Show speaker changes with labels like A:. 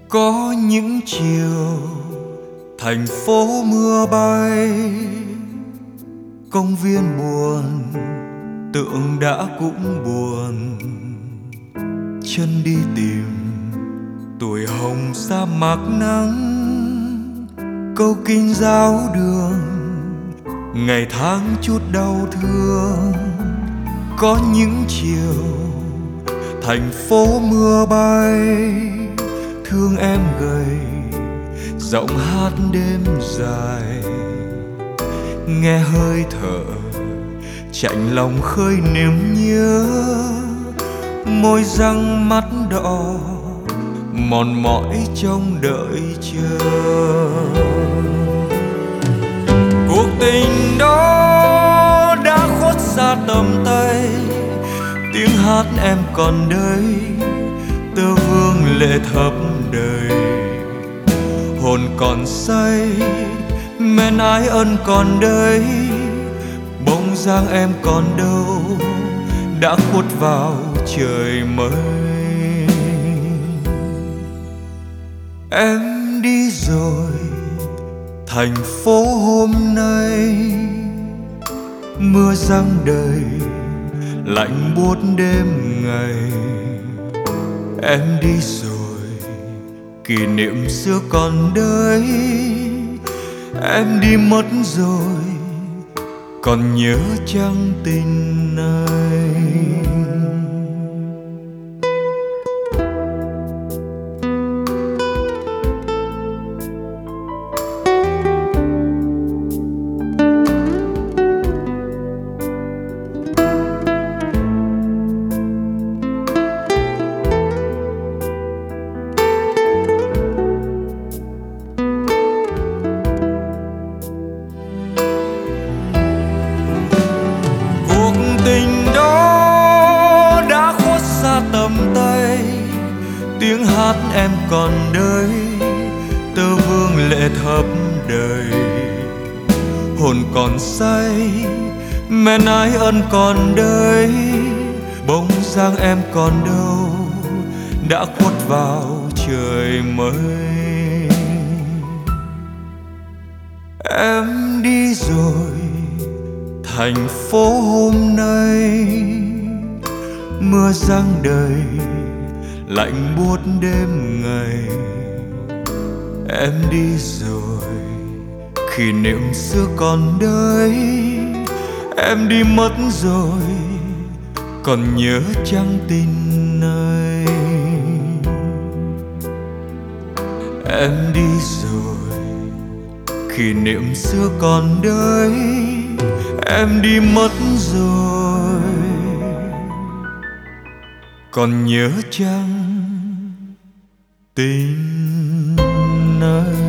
A: Có những chiều thành phố mưa bay, công viên buồn, tượng đã cũng buồn. Chân đi tìm tuổi hồng sa mạc nắng, câu kinh giáo đường, ngày tháng chút đau thương. Có những chiều thành phố mưa bay, thương em gầy, giọng hát đêm dài. Nghe hơi thở chạnh lòng khơi niềm nhớ, môi răng mắt đỏ mòn mỏi trong đợi chờ. Cuộc tình đó đã khuất xa tầm tay, tiếng hát em còn đây, tơ vương lệ thập đời. Hồn còn say, men ái ân còn đây, bóng dáng em còn đâu, đã khuất vào trời mây. Em đi rồi, thành phố hôm nay mưa giăng đầy, lạnh buốt đêm ngày. Em đi rồi, kỷ niệm xưa còn đây. Em đi mất rồi, còn nhớ chăng tình này. Tình đó đã khuất xa tầm tay, tiếng hát em còn đây, tơ vương lệ thập đời. Hồn còn say, men ái ân còn đây, bóng dáng em còn đâu, đã khuất vào trời mây. Em đi rồi, thành phố hôm nay mưa giăng đầy, lạnh buốt đêm ngày. Em đi rồi, kỷ niệm xưa còn đây. Em đi mất rồi, còn nhớ chăng tình này. Em đi rồi, kỷ niệm xưa còn đây. Em đi mất rồi, còn nhớ chăng tình này.